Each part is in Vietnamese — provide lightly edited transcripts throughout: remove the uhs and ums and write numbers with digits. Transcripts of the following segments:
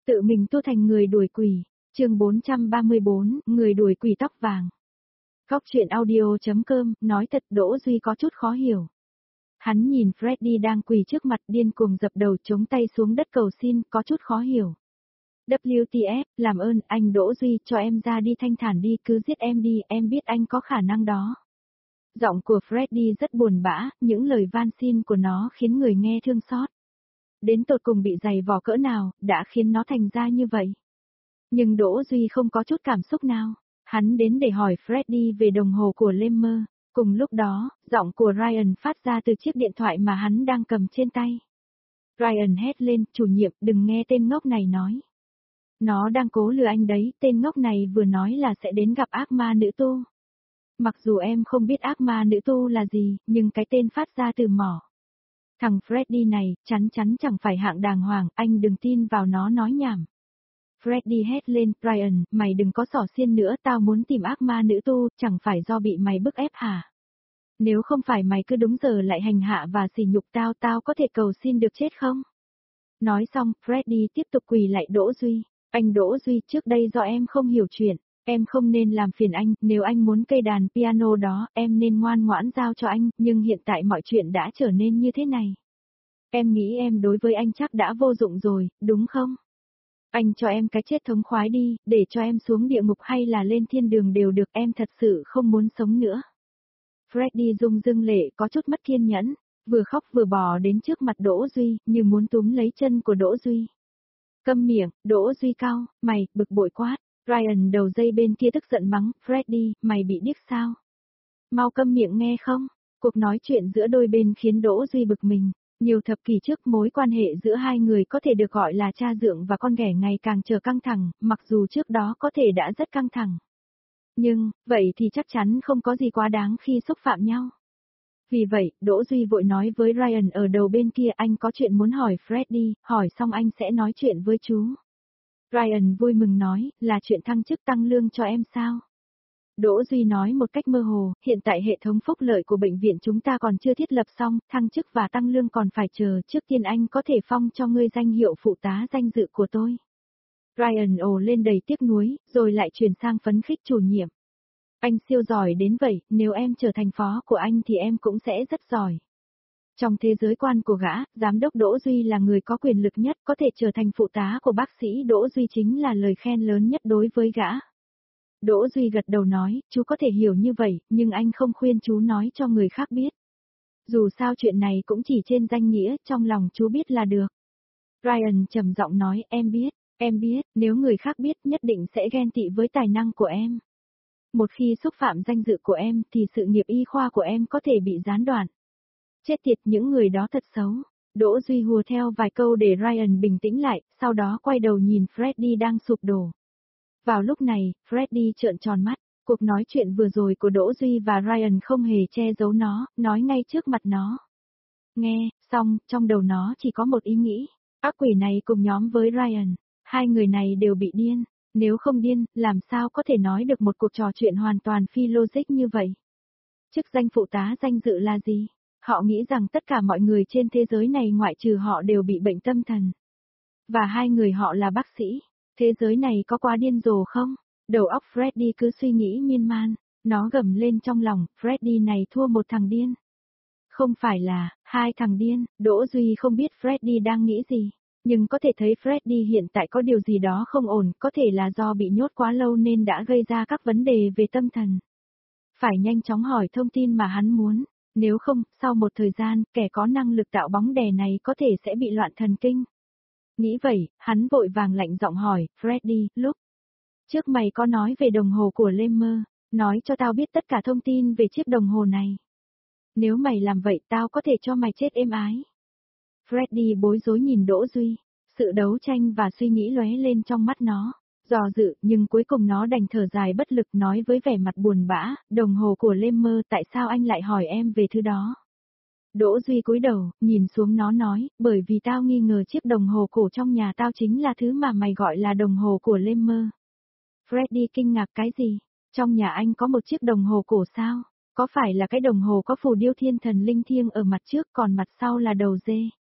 Tự mình tu thành người đuổi quỷ, chương 434, người đuổi quỷ tóc vàng. Góc truyện audio.com, nói thật Đỗ Duy có chút khó hiểu. Hắn nhìn Freddy đang quỳ trước mặt điên cuồng dập đầu chống tay xuống đất cầu xin, có chút khó hiểu. WTF, làm ơn, anh Đỗ Duy, cho em ra đi thanh thản đi, cứ giết em đi, em biết anh có khả năng đó. Giọng của Freddy rất buồn bã, những lời van xin của nó khiến người nghe thương xót. Đến tột cùng bị dày vò cỡ nào, đã khiến nó thành ra như vậy. Nhưng Đỗ Duy không có chút cảm xúc nào. Hắn đến để hỏi Freddy về đồng hồ của Lemmer. Cùng lúc đó, giọng của Ryan phát ra từ chiếc điện thoại mà hắn đang cầm trên tay. Ryan hét lên, chủ nhiệm, đừng nghe tên ngốc này nói. Nó đang cố lừa anh đấy, tên ngốc này vừa nói là sẽ đến gặp ác ma nữ tu. Mặc dù em không biết ác ma nữ tu là gì, nhưng cái tên phát ra từ mỏ. Thằng Freddy này, chắn chẳng phải hạng đàng hoàng, anh đừng tin vào nó nói nhảm. Freddy hét lên, Ryan, mày đừng có xỏ xiên nữa, tao muốn tìm ác ma nữ tu, chẳng phải do bị mày bức ép hả? Nếu không phải mày cứ đúng giờ lại hành hạ và sỉ nhục tao, tao có thể cầu xin được chết không? Nói xong, Freddy tiếp tục quỳ lại Đỗ Duy. Anh Đỗ Duy, trước đây do em không hiểu chuyện, em không nên làm phiền anh, nếu anh muốn cây đàn piano đó, em nên ngoan ngoãn giao cho anh, nhưng hiện tại mọi chuyện đã trở nên như thế này. Em nghĩ em đối với anh chắc đã vô dụng rồi, đúng không? Anh cho em cái chết thống khoái đi, để cho em xuống địa ngục hay là lên thiên đường đều được, em thật sự không muốn sống nữa. Freddy rung rưng lệ có chút mất kiên nhẫn, vừa khóc vừa bò đến trước mặt Đỗ Duy, như muốn túm lấy chân của Đỗ Duy. Câm miệng, Đỗ Duy cau mày, bực bội quát. Ryan đầu dây bên kia tức giận mắng, Freddy, mày bị điếc sao? Mau câm miệng nghe không? Cuộc nói chuyện giữa đôi bên khiến Đỗ Duy bực mình. Nhiều thập kỷ trước mối quan hệ giữa hai người có thể được gọi là cha dượng và con ghẻ ngày càng trở căng thẳng, mặc dù trước đó có thể đã rất căng thẳng. Nhưng, vậy thì chắc chắn không có gì quá đáng khi xúc phạm nhau. Vì vậy, Đỗ Duy vội nói với Ryan ở đầu bên kia, anh có chuyện muốn hỏi Freddy, hỏi xong anh sẽ nói chuyện với chú. Ryan vui mừng nói, là chuyện thăng chức tăng lương cho em sao? Đỗ Duy nói một cách mơ hồ, hiện tại hệ thống phúc lợi của bệnh viện chúng ta còn chưa thiết lập xong, thăng chức và tăng lương còn phải chờ, trước tiên anh có thể phong cho ngươi danh hiệu phụ tá danh dự của tôi. Ryan ồ lên đầy tiếc nuối, rồi lại chuyển sang phấn khích chủ nhiệm. Anh siêu giỏi đến vậy, nếu em trở thành phó của anh thì em cũng sẽ rất giỏi. Trong thế giới quan của gã, giám đốc Đỗ Duy là người có quyền lực nhất, có thể trở thành phụ tá của bác sĩ Đỗ Duy chính là lời khen lớn nhất đối với gã. Đỗ Duy gật đầu nói, chú có thể hiểu như vậy, nhưng anh không khuyên chú nói cho người khác biết. Dù sao chuyện này cũng chỉ trên danh nghĩa, trong lòng chú biết là được. Ryan trầm giọng nói, em biết, nếu người khác biết nhất định sẽ ghen tị với tài năng của em. Một khi xúc phạm danh dự của em thì sự nghiệp y khoa của em có thể bị gián đoạn. Chết tiệt, những người đó thật xấu. Đỗ Duy hùa theo vài câu để Ryan bình tĩnh lại, sau đó quay đầu nhìn Freddy đang sụp đổ. Vào lúc này, Freddy trợn tròn mắt, cuộc nói chuyện vừa rồi của Đỗ Duy và Ryan không hề che giấu nó, nói ngay trước mặt nó. Nghe, xong, trong đầu nó chỉ có một ý nghĩ, ác quỷ này cùng nhóm với Ryan, hai người này đều bị điên, nếu không điên, làm sao có thể nói được một cuộc trò chuyện hoàn toàn phi logic như vậy. Chức danh phụ tá danh dự là gì? Họ nghĩ rằng tất cả mọi người trên thế giới này ngoại trừ họ đều bị bệnh tâm thần. Và hai người họ là bác sĩ. Thế giới này có quá điên rồ không? Đầu óc Freddy cứ suy nghĩ miên man. Nó gầm lên trong lòng, Freddy này thua một thằng điên. Không phải là, hai thằng điên, Đỗ Duy không biết Freddy đang nghĩ gì. Nhưng có thể thấy Freddy hiện tại có điều gì đó không ổn, có thể là do bị nhốt quá lâu nên đã gây ra các vấn đề về tâm thần. Phải nhanh chóng hỏi thông tin mà hắn muốn. Nếu không, sau một thời gian, kẻ có năng lực tạo bóng đè này có thể sẽ bị loạn thần kinh. Nghĩ vậy, hắn vội vàng lạnh giọng hỏi, Freddy, lúc trước mày có nói về đồng hồ của Lemmer, nói cho tao biết tất cả thông tin về chiếc đồng hồ này. Nếu mày làm vậy tao có thể cho mày chết êm ái. Freddy bối rối nhìn Đỗ Duy, sự đấu tranh và suy nghĩ lóe lên trong mắt nó. Dò dự, nhưng cuối cùng nó đành thở dài bất lực nói với vẻ mặt buồn bã, đồng hồ của Lemmer, tại sao anh lại hỏi em về thứ đó? Đỗ Duy cúi đầu, nhìn xuống nó nói, bởi vì tao nghi ngờ chiếc đồng hồ cổ trong nhà tao chính là thứ mà mày gọi là đồng hồ của Lemmer. Freddy kinh ngạc, cái gì? Trong nhà anh có một chiếc đồng hồ cổ sao? Có phải là cái đồng hồ có phù điêu thiên thần linh thiêng ở mặt trước còn mặt sau là đầu dê?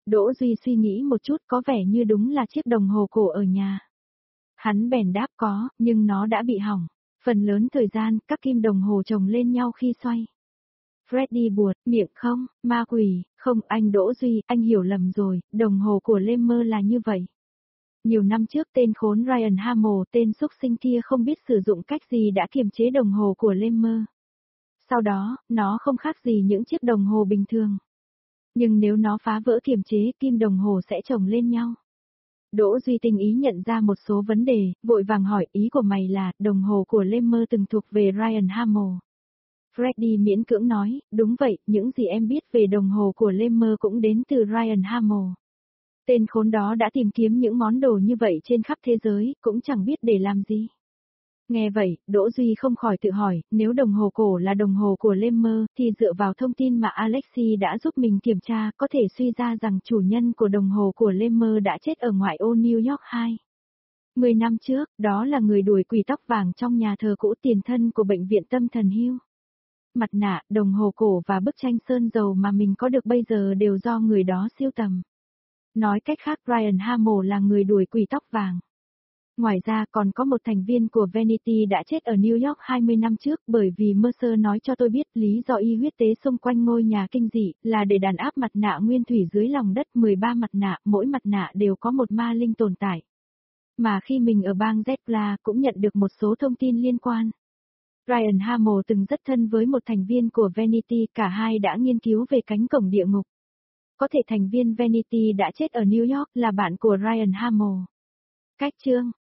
Đỗ Duy suy nghĩ một chút có vẻ như đúng là chiếc đồng hồ cổ ở nhà. Hắn bèn đáp có, nhưng nó đã bị hỏng. Phần lớn thời gian, các kim đồng hồ chồng lên nhau khi xoay. Freddy buột miệng không, ma quỷ, không anh Đỗ Duy, anh hiểu lầm rồi, đồng hồ của Lemmer là như vậy. Nhiều năm trước tên khốn Ryan Hamill, tên xúc sinh kia không biết sử dụng cách gì đã kiềm chế đồng hồ của Lemmer. Sau đó, nó không khác gì những chiếc đồng hồ bình thường. Nhưng nếu nó phá vỡ kiềm chế, kim đồng hồ sẽ chồng lên nhau. Đỗ Duy tinh ý nhận ra một số vấn đề, vội vàng hỏi ý của mày là, đồng hồ của Lemmer từng thuộc về Ryan Hamill. Freddy miễn cưỡng nói, đúng vậy, những gì em biết về đồng hồ của Lemmer cũng đến từ Ryan Hamill. Tên khốn đó đã tìm kiếm những món đồ như vậy trên khắp thế giới, cũng chẳng biết để làm gì. Nghe vậy, Đỗ Duy không khỏi tự hỏi, nếu đồng hồ cổ là đồng hồ của Lemmer, thì dựa vào thông tin mà Alexi đã giúp mình kiểm tra, có thể suy ra rằng chủ nhân của đồng hồ của Lemmer đã chết ở ngoại ô New York 2. 10 năm trước, đó là người đuổi quỷ tóc vàng trong nhà thờ cũ tiền thân của bệnh viện tâm thần Hill. Mặt nạ, đồng hồ cổ và bức tranh sơn dầu mà mình có được bây giờ đều do người đó sưu tầm. Nói cách khác, Ryan Hamill là người đuổi quỷ tóc vàng. Ngoài ra còn có một thành viên của Vanity đã chết ở New York 20 năm trước bởi vì Mercer nói cho tôi biết lý do y huyết tế xung quanh ngôi nhà kinh dị là để đàn áp mặt nạ nguyên thủy dưới lòng đất 13 mặt nạ, mỗi mặt nạ đều có một ma linh tồn tại. Mà khi mình ở bang Zepla cũng nhận được một số thông tin liên quan. Ryan Hamill từng rất thân với một thành viên của Vanity, cả hai đã nghiên cứu về cánh cổng địa ngục. Có thể thành viên Vanity đã chết ở New York là bạn của Ryan Hamill. Cách chương